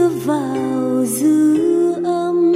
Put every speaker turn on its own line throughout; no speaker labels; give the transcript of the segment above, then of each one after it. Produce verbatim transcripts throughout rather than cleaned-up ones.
đưa vào dư âm.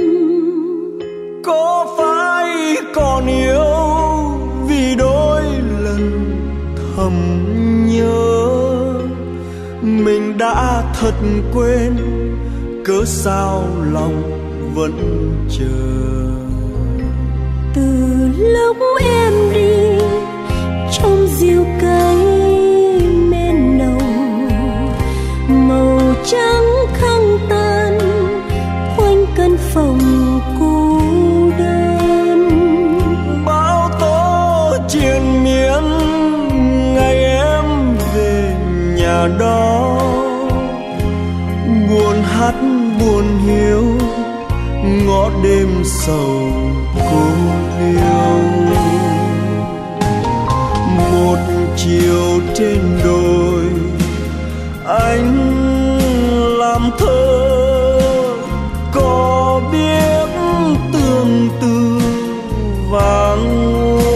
Có phải còn yêu vì đôi lần thầm nhớ, mình đã thật quên cớ sao lòng vẫn chờ.
Từ lúc em đi trong diêu cây men nồng, màu trắng không tan quanh căn phòng cô đơn.
Bão tố triền miên ngày em về nhà đó, buồn hát buồn hiu ngõ đêm sầu cô yêu. Một chiều trên đồi anh làm thơ, có biết tương tư vàng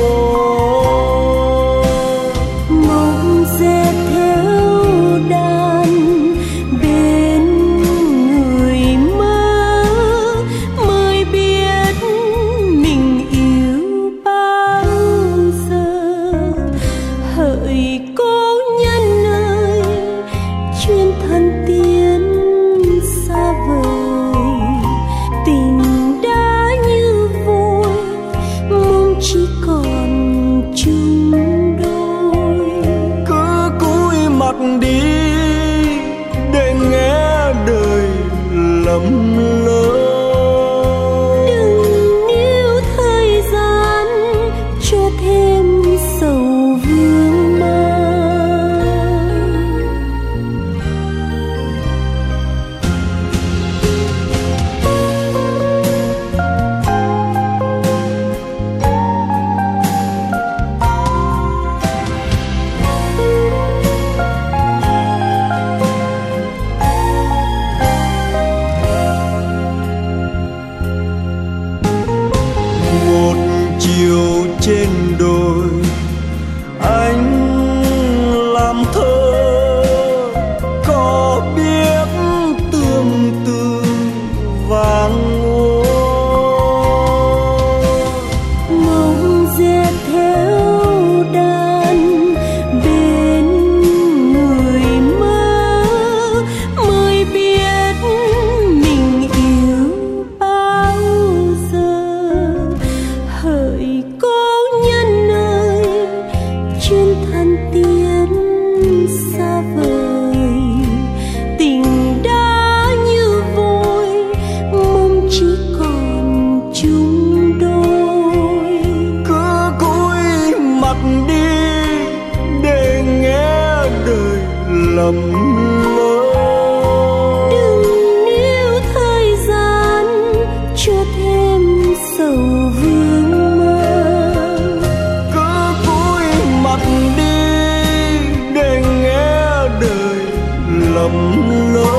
mộng dệt theo đàn bên người mơ, mới biết mình yêu bao giờ. Hỡi cố nhân ơi, chuyên thân tiến xa vời, tình đã như vôi mong chỉ còn chung đôi.
cứ cúi mặt đi để nghe đời lầm lỡ.
Đừng níu thời gian cho thêm sầu vương mang.
Một chiều trên đồi anh làm thơ, có biết tương tư vàng ô.
Mộng dệt theo đàn bên người mơ, mới biết mình yêu bao giờ. Hỡi cố nhân ơi, chuyên thân tiến xa vời, tình đã như vôi mong chỉ còn chung đôi.
Cứ cúi mặt đi để nghe đời lầm lỡ.
Đừng níu thời gian cho thêm sầu vương mang.
Cứ cúi mặt đi để nghe đời lầm lỡ.